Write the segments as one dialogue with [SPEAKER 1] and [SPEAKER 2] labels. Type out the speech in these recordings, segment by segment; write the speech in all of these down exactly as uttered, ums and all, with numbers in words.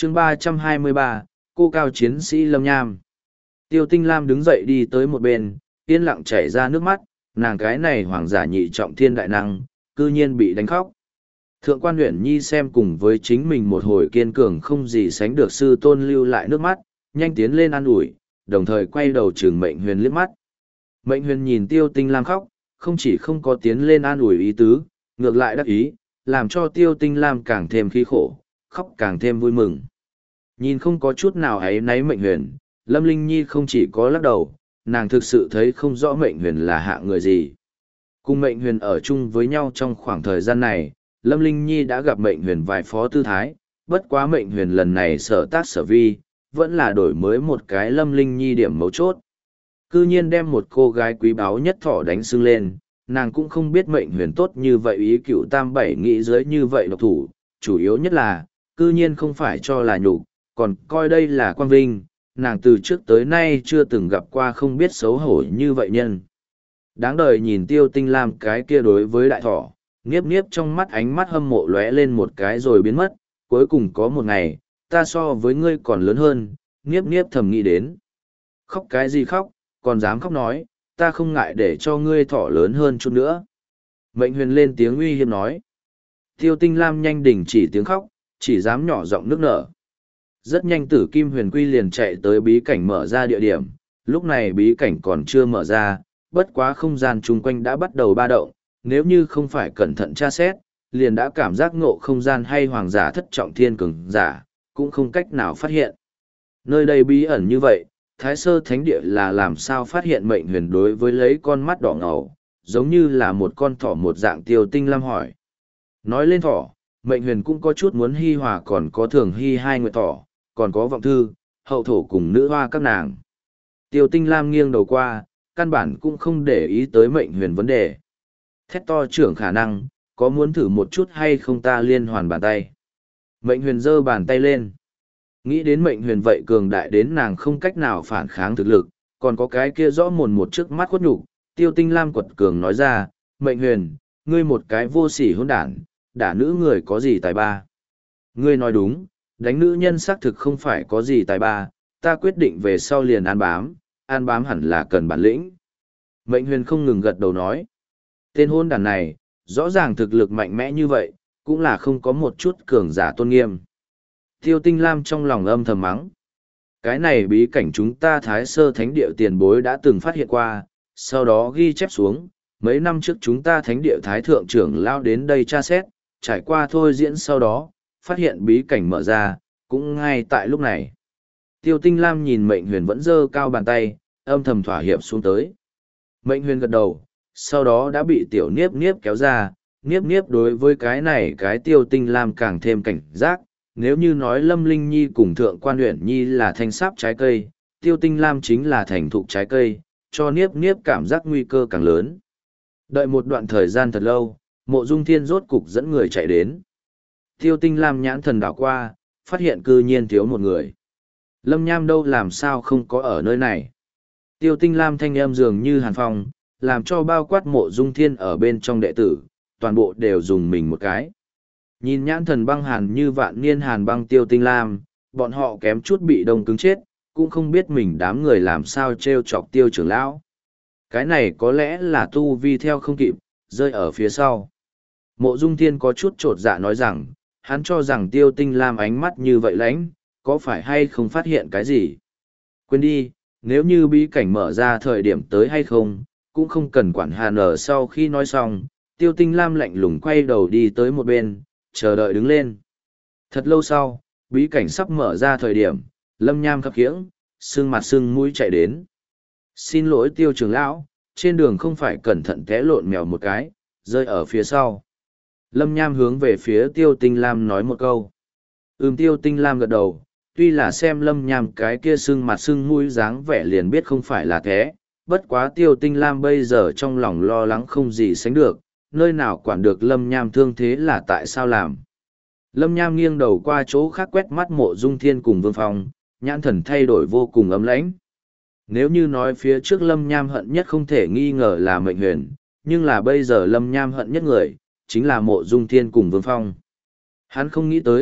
[SPEAKER 1] chương ba trăm hai mươi ba, cô cao chiến sĩ Lâm Nham. Tiêu Tinh Lam đứng dậy đi tới một bên, yên lặng chảy ra nước mắt, nàng cái này hoàng giả nhị trọng thiên đại năng, cư nhiên bị đánh khóc. Thượng quan Uyển Nhi xem cùng với chính mình một hồi kiên cường không gì sánh được sư tôn lưu lại nước mắt, nhanh tiến lên an ủi, đồng thời quay đầu trừng Mệnh Huyền liếc mắt. Mệnh Huyền nhìn Tiêu Tinh Lam khóc, không chỉ không có tiến lên an ủi ý tứ, ngược lại đắc ý, làm cho Tiêu Tinh Lam càng thêm khí khổ, khóc càng thêm vui mừng. Nhìn không có chút nào ấy náy Mệnh Huyền, Lâm Linh Nhi không chỉ có lắc đầu, nàng thực sự thấy không rõ Mệnh Huyền là hạ người gì. Cùng Mệnh Huyền ở chung với nhau trong khoảng thời gian này, Lâm Linh Nhi đã gặp Mệnh Huyền vài phó tư thái, bất quá Mệnh Huyền lần này sở tác sở vi, vẫn là đổi mới một cái Lâm Linh Nhi điểm mấu chốt. Cư nhiên đem một cô gái quý báu nhất thỏ đánh sưng lên, nàng cũng không biết Mệnh Huyền tốt như vậy ý cựu tam bảy nghĩ giới như vậy độc thủ, chủ yếu nhất là, cư nhiên không phải cho là nhục, còn coi đây là quang vinh, nàng từ trước tới nay chưa từng gặp qua không biết xấu hổ như vậy nhân. Đáng đời nhìn Tiêu Tinh Lam cái kia đối với đại thỏ, nghiếp nghiếp trong mắt ánh mắt hâm mộ lóe lên một cái rồi biến mất, cuối cùng có một ngày, ta so với ngươi còn lớn hơn, nghiếp nghiếp thầm nghĩ đến. Khóc cái gì khóc, còn dám khóc nói, ta không ngại để cho ngươi thỏ lớn hơn chút nữa. Mệnh Huyền lên tiếng uy hiếp nói. Tiêu Tinh Lam nhanh đình chỉ tiếng khóc, chỉ dám nhỏ giọng nước nở. Rất nhanh Tử Kim Huyền Quy liền chạy tới bí cảnh mở ra địa điểm, lúc này bí cảnh còn chưa mở ra, bất quá không gian chung quanh đã bắt đầu ba động, nếu như không phải cẩn thận tra xét, liền đã cảm giác ngộ không gian hay hoàng giả thất trọng thiên cường giả, cũng không cách nào phát hiện. Nơi đây bí ẩn như vậy, Thái Sơ Thánh Địa là làm sao phát hiện Mệnh Huyền đối với lấy con mắt đỏ ngầu, giống như là một con thỏ một dạng. Tiêu Tinh Lam hỏi. Nói lên thỏ, Mệnh Huyền cũng có chút muốn hi hòa, còn có Thường Hy hai người thỏ, còn có Vọng Thư, Hậu Thổ cùng nữ hoa các nàng. Tiêu Tinh Lam nghiêng đầu qua, căn bản cũng không để ý tới Mệnh Huyền vấn đề. Thét to trưởng khả năng, có muốn thử một chút hay không ta liên hoàn bàn tay. Mệnh Huyền giơ bàn tay lên. Nghĩ đến Mệnh Huyền vậy cường đại đến nàng không cách nào phản kháng thực lực, còn có cái kia rõ mồn một trước mắt khuất nhục. Tiêu Tinh Lam quật cường nói ra, Mệnh Huyền, ngươi một cái vô sỉ hỗn đản, đả nữ người có gì tài ba. Ngươi nói đúng, đánh nữ nhân xác thực không phải có gì tài ba, ta quyết định về sau liền an bám, an bám hẳn là cần bản lĩnh. Mệnh Huyền không ngừng gật đầu nói. Tên hôn đàn này, rõ ràng thực lực mạnh mẽ như vậy, cũng là không có một chút cường giả tôn nghiêm. Tiêu Tinh Lam trong lòng âm thầm mắng. Cái này bí cảnh chúng ta Thái Sơ Thánh Địa tiền bối đã từng phát hiện qua, sau đó ghi chép xuống, mấy năm trước chúng ta Thánh Địa Thái Thượng trưởng lao đến đây tra xét, trải qua thôi diễn sau đó, phát hiện bí cảnh mở ra, cũng ngay tại lúc này. Tiêu Tinh Lam nhìn Mệnh Huyền vẫn giơ cao bàn tay, âm thầm thỏa hiệp xuống tới. Mệnh Huyền gật đầu, sau đó đã bị tiểu niếp niếp kéo ra, niếp niếp đối với cái này cái Tiêu Tinh Lam càng thêm cảnh giác, nếu như nói Lâm Linh Nhi cùng Thượng quan Uyển Nhi là thanh sáp trái cây, Tiêu Tinh Lam chính là thành thục trái cây, cho niếp niếp cảm giác nguy cơ càng lớn. Đợi một đoạn thời gian thật lâu, Mộ Dung Thiên rốt cục dẫn người chạy đến. Tiêu Tinh Lam nhãn thần đảo qua, phát hiện cư nhiên thiếu một người. Lâm Nham đâu làm sao không có ở nơi này. Tiêu Tinh Lam thanh âm dường như hàn phong, làm cho bao quát Mộ Dung Thiên ở bên trong đệ tử, toàn bộ đều dùng mình một cái. Nhìn nhãn thần băng hàn như vạn niên hàn băng Tiêu Tinh Lam, bọn họ kém chút bị đông cứng chết, cũng không biết mình đám người làm sao trêu chọc Tiêu trưởng lão. Cái này có lẽ là tu vi theo không kịp, rơi ở phía sau. Mộ Dung Thiên có chút trột dạ nói rằng, hắn cho rằng Tiêu Tinh Lam ánh mắt như vậy lãnh, có phải hay không phát hiện cái gì? Quên đi, nếu như bí cảnh mở ra thời điểm tới hay không, cũng không cần quản hàn ở. Sau khi nói xong, Tiêu Tinh Lam lạnh lùng quay đầu đi tới một bên, chờ đợi đứng lên. Thật lâu sau, bí cảnh sắp mở ra thời điểm, Lâm Nham khập khiễng, sưng mặt sưng mũi chạy đến. Xin lỗi Tiêu trưởng lão, trên đường không phải cẩn thận té lộn mèo một cái, rơi ở phía sau. Lâm Nham hướng về phía Tiêu Tinh Lam nói một câu. Ừm. Tiêu Tinh Lam gật đầu, tuy là xem Lâm Nham cái kia sưng mặt sưng mũi dáng vẻ liền biết không phải là thế, bất quá Tiêu Tinh Lam bây giờ trong lòng lo lắng không gì sánh được, nơi nào quản được Lâm Nham thương thế là tại sao làm. Lâm Nham nghiêng đầu qua chỗ khác quét mắt Mộ Dung Thiên cùng Vương Phong, nhãn thần thay đổi vô cùng ấm lãnh. Nếu như nói phía trước Lâm Nham hận nhất không thể nghi ngờ là Mệnh Huyền, nhưng là bây giờ Lâm Nham hận nhất người, chính là Mộ Dung Thiên cùng Vương Phong. Hắn không nghĩ tới,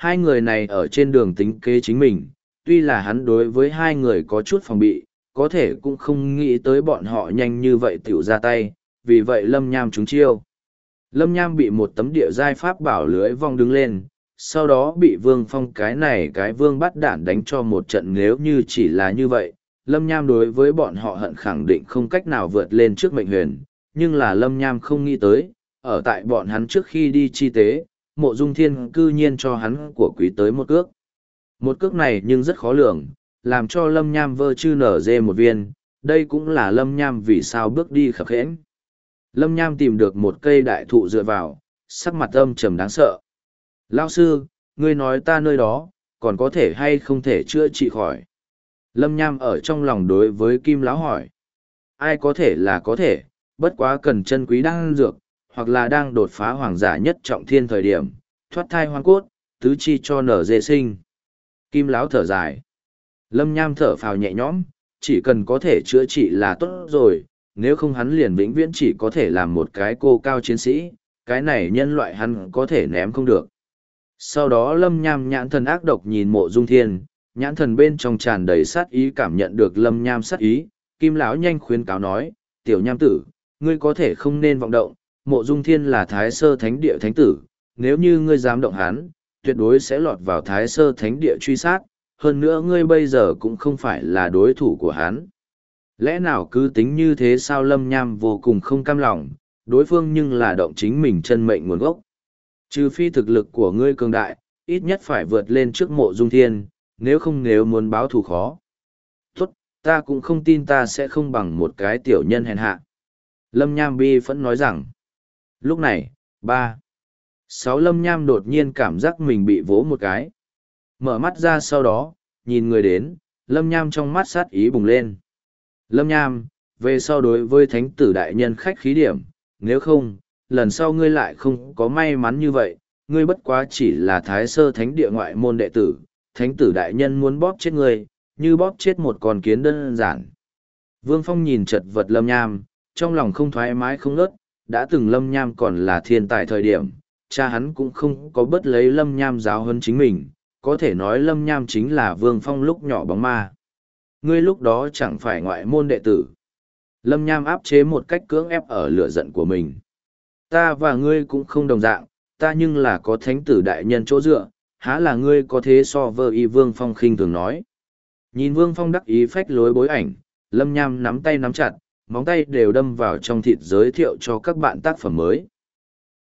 [SPEAKER 1] Hai người này ở trên đường tính kế chính mình, tuy là hắn đối với hai người có chút phòng bị, có thể cũng không nghĩ tới bọn họ nhanh như vậy tiểu ra tay, vì vậy Lâm Nham trúng chiêu. Lâm Nham bị một tấm địa giai pháp bảo lưới vong đứng lên, sau đó bị Vương Phong cái này cái Vương bắt đản đánh cho một trận. Nếu như chỉ là như vậy, Lâm Nham đối với bọn họ hận khẳng định không cách nào vượt lên trước mệnh huyền, nhưng là Lâm Nham không nghĩ tới, ở tại bọn hắn trước khi đi chi tế, Mộ Dung Thiên cư nhiên cho hắn của quý tới một cước. Một cước này nhưng rất khó lường, làm cho Lâm Nham vơ chư nở dê một viên, đây cũng là Lâm Nham vì sao bước đi khập khẽn. Lâm Nham tìm được một cây đại thụ dựa vào, sắc mặt âm trầm đáng sợ. Lao sư, ngươi nói ta nơi đó, còn có thể hay không thể chữa trị khỏi? Lâm Nham ở trong lòng đối với Kim Lão hỏi. Ai có thể là có thể, bất quá cần chân quý đang dược, hoặc là đang đột phá hoàng giả nhất trọng thiên thời điểm, thoát thai hoang cốt, tứ chi cho nở dê sinh. Kim Lão thở dài. Lâm Nham thở phào nhẹ nhõm, chỉ cần có thể chữa trị là tốt rồi, nếu không hắn liền vĩnh viễn chỉ có thể làm một cái cô cao chiến sĩ, cái này nhân loại hắn có thể ném không được. Sau đó Lâm Nham nhãn thần ác độc nhìn Mộ Dung Thiên, nhãn thần bên trong tràn đầy sát ý, cảm nhận được Lâm Nham sát ý, Kim Lão nhanh khuyến cáo nói, tiểu Nham tử, ngươi có thể không nên vọng động, Mộ Dung Thiên là Thái Sơ Thánh Địa Thánh Tử, nếu như ngươi dám động hắn, tuyệt đối sẽ lọt vào Thái Sơ Thánh Địa truy sát, hơn nữa ngươi bây giờ cũng không phải là đối thủ của hắn. Lẽ nào cứ tính như thế sao? Lâm Nham vô cùng không cam lòng, đối phương nhưng là động chính mình chân mệnh nguồn gốc. Trừ phi thực lực của ngươi cường đại, ít nhất phải vượt lên trước Mộ Dung Thiên, nếu không nếu muốn báo thù khó. Tốt, ta cũng không tin ta sẽ không bằng một cái tiểu nhân hèn hạ. Lâm Nham bi phẫn nói rằng. Lúc này, ba. Sáu Lâm Nham đột nhiên cảm giác mình bị vỗ một cái. Mở mắt ra sau đó, nhìn người đến, Lâm Nham trong mắt sát ý bùng lên. Lâm Nham, về sau đối với thánh tử đại nhân khách khí điểm, nếu không, lần sau ngươi lại không có may mắn như vậy, ngươi bất quá chỉ là Thái Sơ Thánh Địa ngoại môn đệ tử, thánh tử đại nhân muốn bóp chết ngươi, như bóp chết một con kiến đơn giản. Vương Phong nhìn chật vật Lâm Nham, trong lòng không thoải mái không ngớt, đã từng Lâm Nham còn là thiên tài thời điểm, cha hắn cũng không có bớt lấy Lâm Nham giáo hơn chính mình, có thể nói Lâm Nham chính là Vương Phong lúc nhỏ bóng ma. Ngươi lúc đó chẳng phải ngoại môn đệ tử. Lâm Nham áp chế một cách cưỡng ép ở lửa giận của mình. Ta và ngươi cũng không đồng dạng, ta nhưng là có thánh tử đại nhân chỗ dựa, há là ngươi có thế so với Vương Phong khinh thường nói. Nhìn Vương Phong đắc ý phách lối bối ảnh, Lâm Nham nắm tay nắm chặt, móng tay đều đâm vào trong thịt giới thiệu cho các bạn tác phẩm mới.